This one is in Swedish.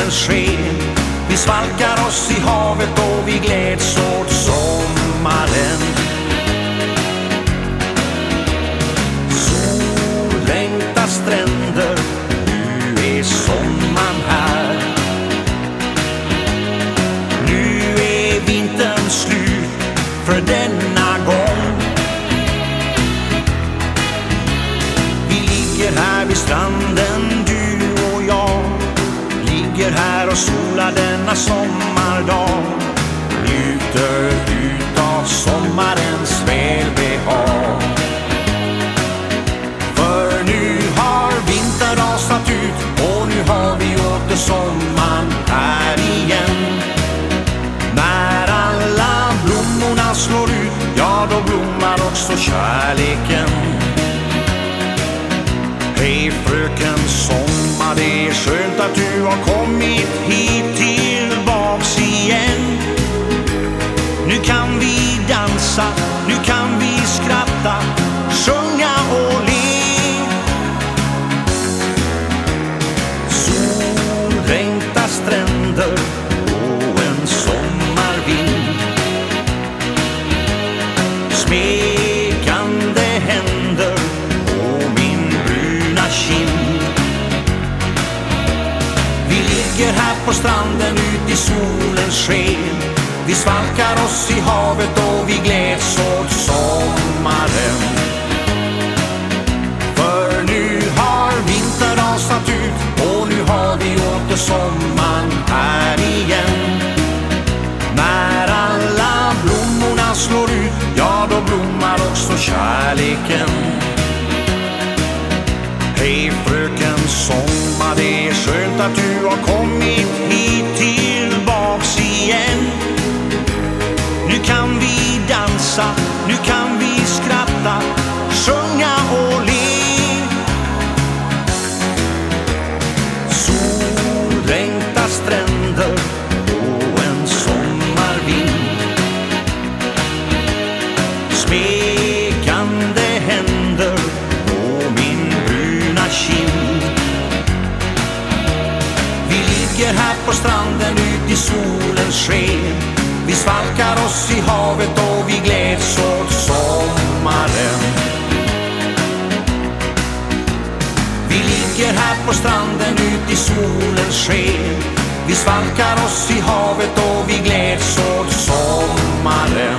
solens sken. Vi svalkar oss i havet och vi gläds åt sommaren. Sollängta stränder, nu är sommaren här. Nu är vintern slut för denna gång. Vi ligger här vid stranden, du och jag. Ligger här och solar denna sommardag. Njuter utav sommarens välbehag. För nu har vintern rasat ut och nu har vi åter sommaren här igen. När alla blommorna slår ut, ja då blommar också kärleken. Hej fröken sommar, det är skönt att du har kommit hit tillbaks igen. Nu kan vi dansa, nu kan vi skratta, sjunga och le. Soldränkta stränder och en sommarvind. Smekande händer på min bruna kind. Vi ligger här på stranden ut i solens sken. Vi svalkar oss i havet och vi gläds åt sommaren. För nu har vintern rasat ut och nu har vi åter sommaren här igen. När alla blommorna slår ut, ja då blommar också kärleken. Hej fröken sommar, det är skönt att du har kommit hit tillbaks igen. Nu kan vi dansa, nu kan vi skratta, sjunga och le. Soldränkta stränder och en sommarvind. Smekande händer på min bruna kind. Vi ligger här på stranden ut i solens sken. Vi svalkar oss i havet och vi gläds åt sommaren. Vi ligger här på stranden ut i solens sken. Vi svalkar oss i havet och vi gläds åt sommaren.